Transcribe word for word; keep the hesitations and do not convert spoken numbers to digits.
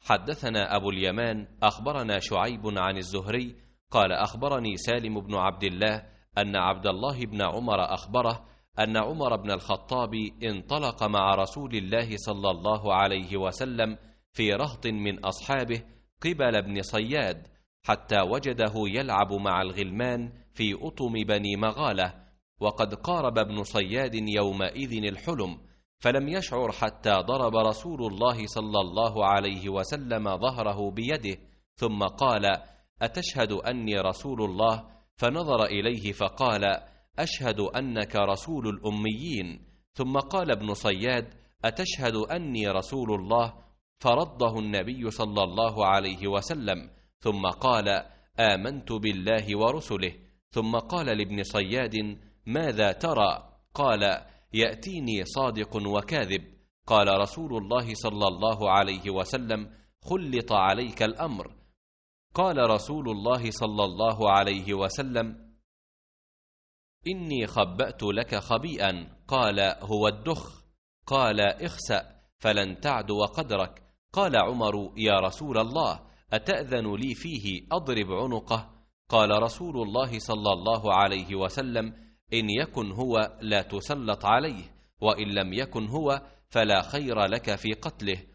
حدثنا أبو اليمان أخبرنا شعيب عن الزهري قال أخبرني سالم بن عبد الله أن عبد الله بن عمر أخبره أن عمر بن الخطاب انطلق مع رسول الله صلى الله عليه وسلم في رهط من أصحابه قبل ابن صياد حتى وجده يلعب مع الغلمان في أطم بني مغالة، وقد قارب ابن صياد يومئذ الحلم، فلم يشعر حتى ضرب رسول الله صلى الله عليه وسلم ظهره بيده، ثم قال: أتشهد أني رسول الله؟ فنظر إليه فقال: أشهد أنك رسول الأميين. ثم قال ابن صياد: أتشهد أني رسول الله؟ فرده النبي صلى الله عليه وسلم، ثم قال: آمنت بالله ورسله. ثم قال لابن صياد: ماذا ترى؟ قال: يأتيني صادق وكاذب. قال رسول الله صلى الله عليه وسلم: خلط عليك الأمر. قال رسول الله صلى الله عليه وسلم: إني خبأت لك خبيئا. قال: هو الدخ. قال: اخسأ فلن تعدو قدرك. قال عمر: يا رسول الله، أتأذن لي فيه أضرب عنقه؟ قال رسول الله صلى الله عليه وسلم: إن يكن هو لا تسلط عليه، وإن لم يكن هو فلا خير لك في قتله.